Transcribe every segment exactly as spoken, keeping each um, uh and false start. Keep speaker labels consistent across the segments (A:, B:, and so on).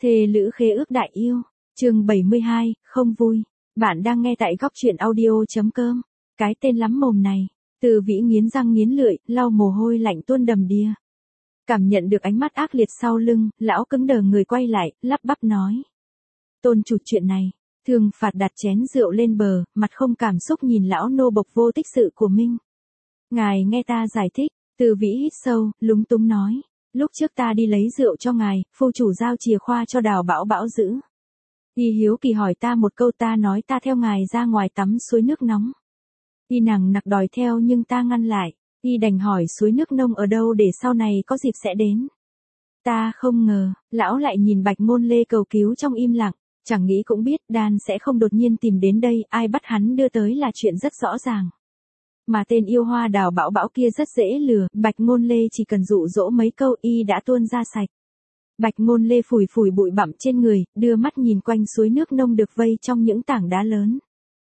A: Thề lữ khế ước đại yêu, chương bảy mươi hai, không vui. Bạn đang nghe tại góc truyện audio.com. Cái tên lắm mồm này, Từ Vĩ nghiến răng nghiến lợi, lau mồ hôi lạnh tuôn đầm đìa. Cảm nhận được ánh mắt ác liệt sau lưng, lão cứng đờ người quay lại, lắp bắp nói. Tôn chủ chuyện này, Thường Phạt đặt chén rượu lên bờ, mặt không cảm xúc nhìn lão nô bộc vô tích sự của mình. Ngài nghe ta giải thích, Từ Vĩ hít sâu, lúng túng nói. Lúc trước ta đi lấy rượu cho ngài, phu chủ giao chìa khoa cho Đào Bảo Bảo giữ. Y hiếu kỳ hỏi ta một câu, ta nói ta theo ngài ra ngoài tắm suối nước nóng. Y nằng nặc đòi theo nhưng ta ngăn lại, Y đành hỏi suối nước nông ở đâu để sau này có dịp sẽ đến. Ta không ngờ, lão lại nhìn Bạch Ngôn Lê cầu cứu trong im lặng, chẳng nghĩ cũng biết Đan sẽ không đột nhiên tìm đến đây, ai bắt hắn đưa tới là chuyện rất rõ ràng. Mà tên yêu hoa Đào Bảo Bảo kia rất dễ lừa, Bạch Ngôn Lê chỉ cần dụ dỗ mấy câu Y đã tuôn ra sạch. Bạch Ngôn Lê phủi phủi bụi bặm trên người, đưa mắt nhìn quanh suối nước nông được vây trong những tảng đá lớn.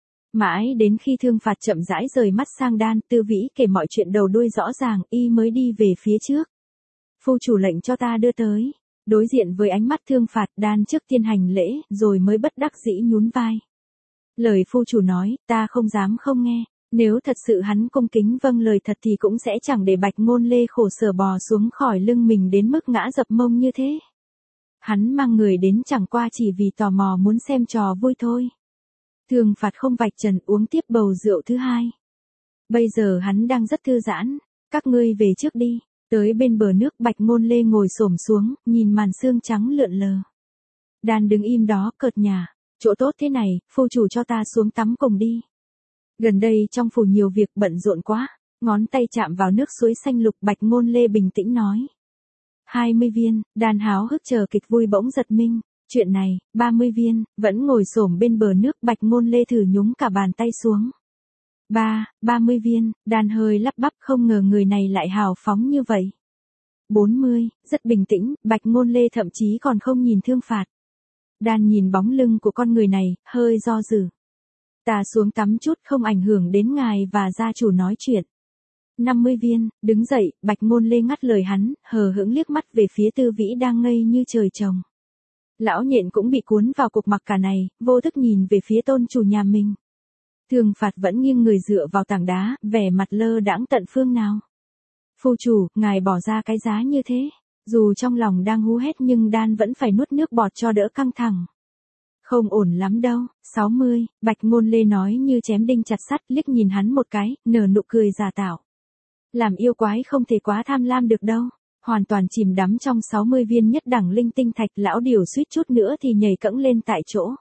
A: Mãi đến khi Thương Phạt chậm rãi rời mắt sang Đan, Tư Vĩ kể mọi chuyện đầu đuôi rõ ràng, Y mới đi về phía trước. Phu chủ lệnh cho ta đưa tới. Đối diện với ánh mắt Thương Phạt, Đan trước tiên hành lễ, rồi mới bất đắc dĩ nhún vai. Lời phu chủ nói, ta không dám không nghe. Nếu thật sự hắn cung kính vâng lời thật thì cũng sẽ chẳng để Bạch Ngôn Lê khổ sở bò xuống khỏi lưng mình đến mức ngã dập mông như thế. Hắn mang người đến chẳng qua chỉ vì tò mò muốn xem trò vui thôi. Thường Phạt không vạch trần, uống tiếp bầu rượu thứ hai. Bây giờ hắn đang rất thư giãn, các ngươi về trước đi. Tới bên bờ nước, Bạch Ngôn Lê ngồi xổm xuống, nhìn màn sương trắng lượn lờ. Đan đứng im đó cợt nhả, chỗ tốt thế này, phu chủ cho ta xuống tắm cùng đi. Gần đây trong phủ nhiều việc bận rộn quá, ngón tay chạm vào nước suối xanh lục, Bạch Ngôn Lê bình tĩnh nói. hai mươi viên, Đan háo hức chờ kịch vui bỗng giật mình. Chuyện này, ba mươi viên, vẫn ngồi xổm bên bờ nước, Bạch Ngôn Lê thử nhúng cả bàn tay xuống. Ba, ba mươi viên, Đan hơi lắp bắp, không ngờ người này lại hào phóng như vậy. bốn mươi, rất bình tĩnh, Bạch Ngôn Lê thậm chí còn không nhìn Thương Phạt. Đan nhìn bóng lưng của con người này, hơi do dự. Ta xuống tắm chút, không ảnh hưởng đến ngài và gia chủ nói chuyện. năm mươi viên, đứng dậy, Bạch Ngôn Lê ngắt lời hắn, hờ hững liếc mắt về phía Tư Vĩ đang ngây như trời trồng. Lão nhện cũng bị cuốn vào cuộc mặc cả này, vô thức nhìn về phía tôn chủ nhà mình. Thường Phạt vẫn nghiêng người dựa vào tảng đá, vẻ mặt lơ đãng tận phương nào. Phu chủ, ngài bỏ ra cái giá như thế. Dù trong lòng đang hú hét nhưng Đan vẫn phải nuốt nước bọt cho đỡ căng thẳng. Không ổn lắm đâu. sáu mươi, Bạch Ngôn Lê nói như chém đinh chặt sắt, liếc nhìn hắn một cái, nở nụ cười giả tạo. Làm yêu quái không thể quá tham lam được đâu. Hoàn toàn chìm đắm trong sáu mươi viên nhất đẳng linh tinh thạch, lão điều suýt chút nữa thì nhảy cẫng lên tại chỗ.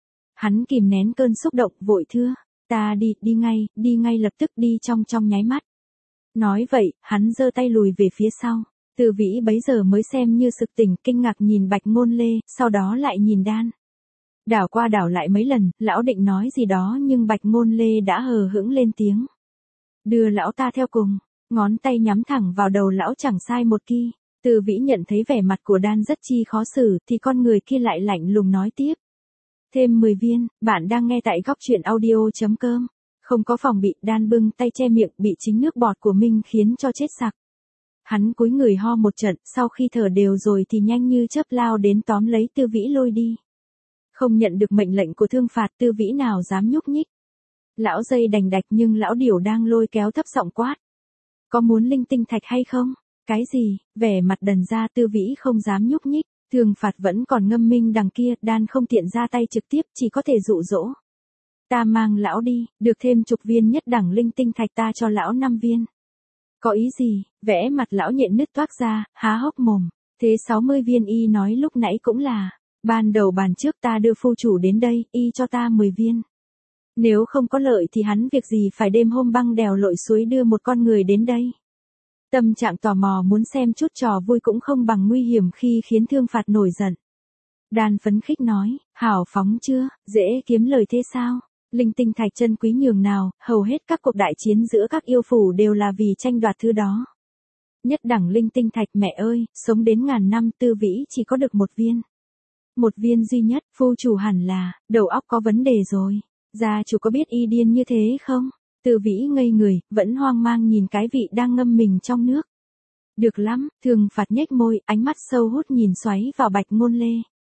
A: Hắn kìm nén cơn xúc động, vội thưa. Ta đi, đi ngay, đi ngay lập tức, đi trong trong nháy mắt. Nói vậy, hắn giơ tay lùi về phía sau. Từ Vĩ bấy giờ mới xem như sực tỉnh, kinh ngạc nhìn Bạch Ngôn Lê, sau đó lại nhìn Đan. Đảo qua đảo lại mấy lần, lão định nói gì đó nhưng Bạch Ngôn Lê đã hờ hững lên tiếng. Đưa lão ta theo cùng, ngón tay nhắm thẳng vào đầu lão chẳng sai một ki. Từ Vĩ nhận thấy vẻ mặt của Đan rất chi khó xử, thì con người kia lại lạnh lùng nói tiếp. Thêm mười viên, bạn đang nghe tại góc truyện audio.com. Không có phòng bị, Đan bưng tay che miệng, bị chính nước bọt của mình khiến cho chết sặc. Hắn cúi người ho một trận, sau khi thở đều rồi thì nhanh như chớp lao đến tóm lấy Tư Vĩ lôi đi. Không nhận được mệnh lệnh của Thương Phạt, Tư Vĩ nào dám nhúc nhích. Lão dây đành đạch nhưng lão điểu đang lôi kéo thấp giọng quát. Có muốn linh tinh thạch hay không? Cái gì? Vẻ mặt đần ra, Tư Vĩ không dám nhúc nhích. Thương Phạt vẫn còn ngâm minh đằng kia, Đan không tiện ra tay trực tiếp, chỉ có thể dụ dỗ. Ta mang lão đi, được thêm chục viên nhất đẳng linh tinh thạch, ta cho lão năm viên. Có ý gì? Vẽ mặt lão nhện nứt toác ra, há hốc mồm. Thế sáu mươi viên Y nói lúc nãy cũng là, ban đầu bàn trước ta đưa phu chủ đến đây, Y cho ta mười viên. Nếu không có lợi thì hắn việc gì phải đêm hôm băng đèo lội suối đưa một con người đến đây. Tâm trạng tò mò muốn xem chút trò vui cũng không bằng nguy hiểm khi khiến Thương Phạt nổi giận. Đan phấn khích nói, hào phóng chưa, dễ kiếm lời thế sao? Linh tinh thạch chân quý nhường nào, hầu hết các cuộc đại chiến giữa các yêu phủ đều là vì tranh đoạt thứ đó. Nhất đẳng linh tinh thạch, mẹ ơi, sống đến ngàn năm, Tư Vĩ chỉ có được một viên. Một viên duy nhất, phu chủ hẳn là, đầu óc có vấn đề rồi. Gia chủ có biết Y điên như thế không? Tư Vĩ ngây người, vẫn hoang mang nhìn cái vị đang ngâm mình trong nước. Được lắm, Thường Phạt nhếch môi, ánh mắt sâu hút nhìn xoáy vào Bạch Ngôn Lê.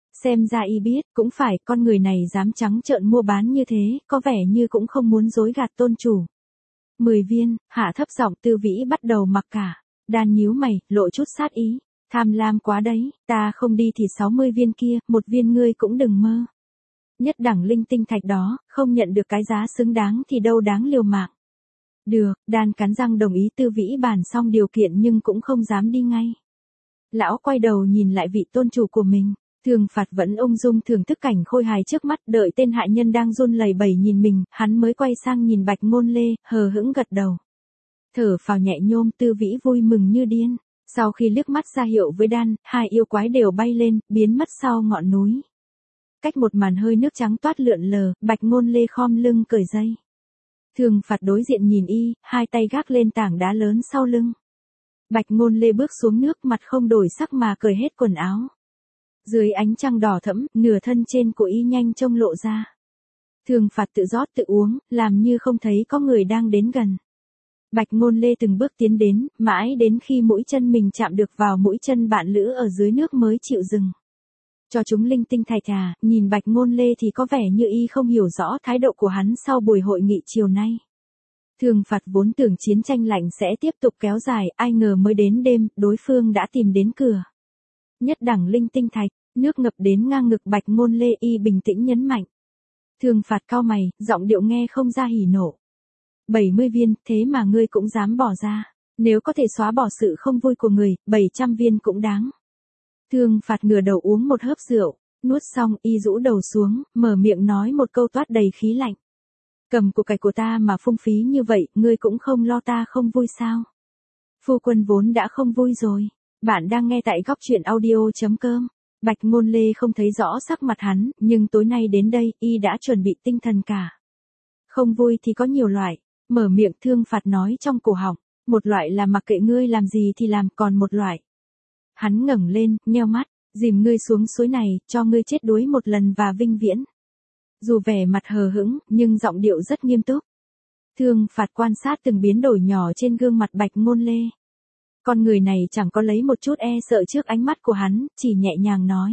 A: Xem ra y biết, cũng phải, con người này dám trắng trợn mua bán như thế, có vẻ như cũng không muốn dối gạt tôn chủ. Mười viên, hạ thấp giọng Tư Vĩ bắt đầu mặc cả. Đan nhíu mày, lộ chút sát ý. Tham lam quá đấy, ta không đi thì sáu mươi viên kia, một viên ngươi cũng đừng mơ. Nhất đẳng linh tinh thạch đó, không nhận được cái giá xứng đáng thì đâu đáng liều mạng. Được, Đan cắn răng đồng ý. Tư Vĩ bàn xong điều kiện nhưng cũng không dám đi ngay. Lão quay đầu nhìn lại vị tôn chủ của mình. Thường Phạt vẫn ung dung thưởng thức cảnh khôi hài trước mắt, đợi tên hạ nhân đang run lẩy bẩy nhìn mình, hắn mới quay sang nhìn Bạch Ngôn Lê, hờ hững gật đầu. Thở phào nhẹ nhôm. Tư Vĩ vui mừng như điên. Sau khi liếc mắt ra hiệu với Đan, hai yêu quái đều bay lên, biến mất sau ngọn núi. Cách một màn hơi nước trắng toát lượn lờ, Bạch Ngôn Lê khom lưng cởi dây. Thường Phạt đối diện nhìn y, hai tay gác lên tảng đá lớn sau lưng. Bạch Ngôn Lê bước xuống nước, mặt không đổi sắc mà cởi hết quần áo. Dưới ánh trăng đỏ thẫm, nửa thân trên của y nhanh trông lộ ra. Thường Phạt tự rót tự uống, làm như không thấy có người đang đến gần. Bạch Ngôn Lê từng bước tiến đến, mãi đến khi mũi chân mình chạm được vào mũi chân bạn lữ ở dưới nước mới chịu dừng. Cho chúng linh tinh thạch à, nhìn Bạch Ngôn Lê thì có vẻ như y không hiểu rõ thái độ của hắn sau buổi hội nghị chiều nay. Thường Phạt vốn tưởng chiến tranh lạnh sẽ tiếp tục kéo dài, ai ngờ mới đến đêm, đối phương đã tìm đến cửa. Nhất đẳng linh tinh thạch, nước ngập đến ngang ngực Bạch Ngôn Lê, y bình tĩnh nhấn mạnh. Thường Phạt cau mày, giọng điệu nghe không ra hỉ nộ. bảy mươi viên, thế mà ngươi cũng dám bỏ ra. Nếu có thể xóa bỏ sự không vui của người, bảy trăm viên cũng đáng. Thường Phạt ngửa đầu uống một hớp rượu, nuốt xong y rũ đầu xuống, mở miệng nói một câu toát đầy khí lạnh. Cầm của cải của ta mà phung phí như vậy, ngươi cũng không lo ta không vui sao? Phu quân vốn đã không vui rồi. Bạn đang nghe tại góc truyện audio chấm com. Bạch Ngôn Lê không thấy rõ sắc mặt hắn, nhưng tối nay đến đây, y đã chuẩn bị tinh thần cả. Không vui thì có nhiều loại. Mở miệng Thương Phạt nói trong cổ họng. Một loại là mặc kệ ngươi làm gì thì làm, còn một loại. Hắn ngẩng lên, nheo mắt, dìm ngươi xuống suối này, cho ngươi chết đuối một lần và vinh viễn. Dù vẻ mặt hờ hững, nhưng giọng điệu rất nghiêm túc. Thương Phạt quan sát từng biến đổi nhỏ trên gương mặt Bạch Ngôn Lê. Con người này chẳng có lấy một chút e sợ trước ánh mắt của hắn, chỉ nhẹ nhàng nói.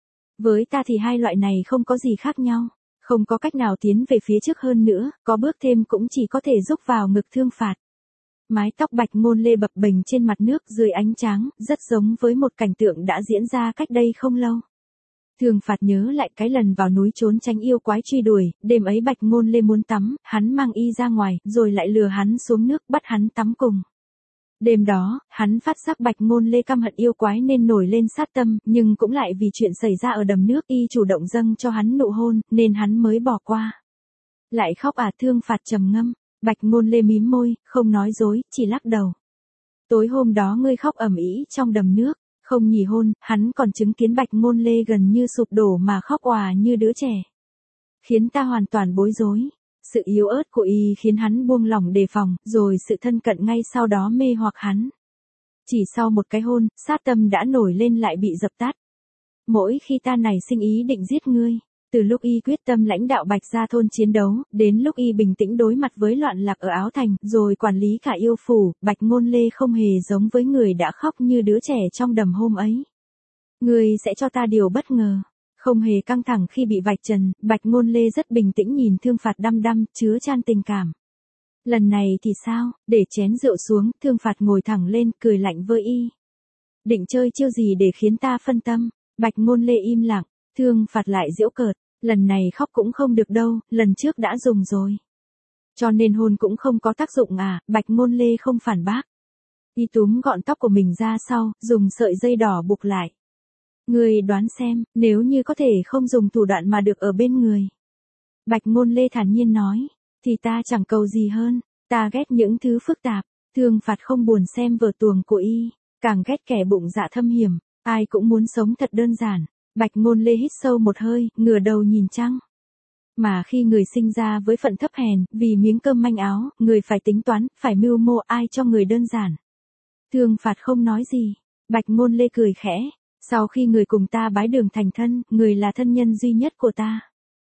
A: Với ta thì hai loại này không có gì khác nhau. Không có cách nào tiến về phía trước hơn nữa, có bước thêm cũng chỉ có thể rúc vào ngực Thương Phạt. Mái tóc Bạch Ngôn Lê bập bềnh trên mặt nước dưới ánh trắng, rất giống với một cảnh tượng đã diễn ra cách đây không lâu. Thường Phạt nhớ lại cái lần vào núi trốn tránh yêu quái truy đuổi, đêm ấy Bạch Ngôn Lê muốn tắm, hắn mang y ra ngoài, rồi lại lừa hắn xuống nước bắt hắn tắm cùng. Đêm đó, hắn phát giác Bạch Ngôn Lê căm hận yêu quái nên nổi lên sát tâm, nhưng cũng lại vì chuyện xảy ra ở đầm nước y chủ động dâng cho hắn nụ hôn, nên hắn mới bỏ qua. Lại khóc à? Thương Phạt trầm ngâm. Bạch Ngôn Lê mím môi, không nói dối, chỉ lắc đầu. Tối hôm đó ngươi khóc ầm ĩ trong đầm nước, không nhì hôn, hắn còn chứng kiến Bạch Ngôn Lê gần như sụp đổ mà khóc òa như đứa trẻ. Khiến ta hoàn toàn bối rối. Sự yếu ớt của y khiến hắn buông lỏng đề phòng, rồi sự thân cận ngay sau đó mê hoặc hắn. Chỉ sau một cái hôn, sát tâm đã nổi lên lại bị dập tắt. Mỗi khi ta nảy sinh ý định giết ngươi, từ lúc y quyết tâm lãnh đạo Bạch Gia thôn chiến đấu, đến lúc y bình tĩnh đối mặt với loạn lạc ở Áo Thành, rồi quản lý cả yêu phủ, Bạch Ngôn Lê không hề giống với người đã khóc như đứa trẻ trong đầm hôm ấy. Ngươi sẽ cho ta điều bất ngờ. Không hề căng thẳng khi bị vạch trần, Bạch Ngôn Lê rất bình tĩnh nhìn Thương Phạt đăm đăm, chứa chan tình cảm. Lần này thì sao? Để chén rượu xuống, Thương Phạt ngồi thẳng lên, cười lạnh với y. Định chơi chiêu gì để khiến ta phân tâm? Bạch Ngôn Lê im lặng, Thương Phạt lại giễu cợt. Lần này khóc cũng không được đâu, lần trước đã dùng rồi. Cho nên hôn cũng không có tác dụng à? Bạch Ngôn Lê không phản bác. Y túm gọn tóc của mình ra sau, dùng sợi dây đỏ buộc lại. Ngươi đoán xem, nếu như có thể không dùng thủ đoạn mà được ở bên người. Bạch Ngôn Lê thản nhiên nói, thì ta chẳng cầu gì hơn, ta ghét những thứ phức tạp. Thương Phạt không buồn xem vở tuồng của y, càng ghét kẻ bụng dạ thâm hiểm, ai cũng muốn sống thật đơn giản. Bạch Ngôn Lê hít sâu một hơi, ngửa đầu nhìn trăng. Mà khi người sinh ra với phận thấp hèn, vì miếng cơm manh áo, người phải tính toán, phải mưu mô ai cho người đơn giản. Thương Phạt không nói gì, Bạch Ngôn Lê cười khẽ. Sau khi người cùng ta bái đường thành thân, người là thân nhân duy nhất của ta.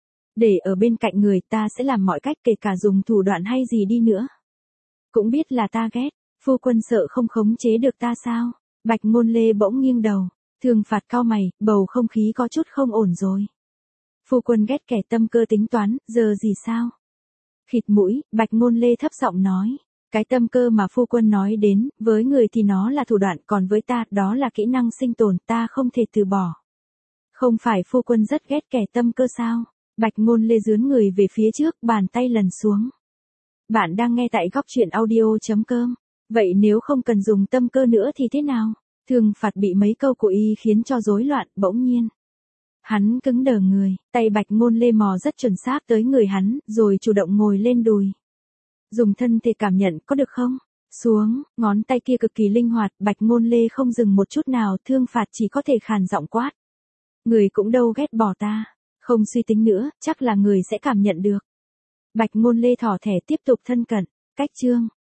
A: Để ở bên cạnh người ta sẽ làm mọi cách kể cả dùng thủ đoạn hay gì đi nữa. Cũng biết là ta ghét, phu quân sợ không khống chế được ta sao? Bạch Ngôn Lê bỗng nghiêng đầu. Thương Phạt cau mày, bầu không khí có chút không ổn rồi. Phu quân ghét kẻ tâm cơ tính toán, giờ gì sao? Khịt mũi, Bạch Ngôn Lê thấp giọng nói. Cái tâm cơ mà phu quân nói đến, với người thì nó là thủ đoạn, còn với ta, đó là kỹ năng sinh tồn, ta không thể từ bỏ. Không phải phu quân rất ghét kẻ tâm cơ sao? Bạch Ngôn Lê dướn người về phía trước, bàn tay lần xuống. Bạn đang nghe tại góc truyện audio chấm com. Vậy nếu không cần dùng tâm cơ nữa thì thế nào? Thương Phạt bị mấy câu của y khiến cho rối loạn, bỗng nhiên. Hắn cứng đờ người, tay Bạch Ngôn Lê mò rất chuẩn xác tới người hắn, rồi chủ động ngồi lên đùi. Dùng thân thể cảm nhận có được không? Xuống, ngón tay kia cực kỳ linh hoạt, Bạch Ngôn Lê không dừng một chút nào, Thương Phạt chỉ có thể khàn giọng quát. Người cũng đâu ghét bỏ ta, không suy tính nữa, chắc là người sẽ cảm nhận được. Bạch Ngôn Lê thỏ thẻ tiếp tục thân cận, cách chương.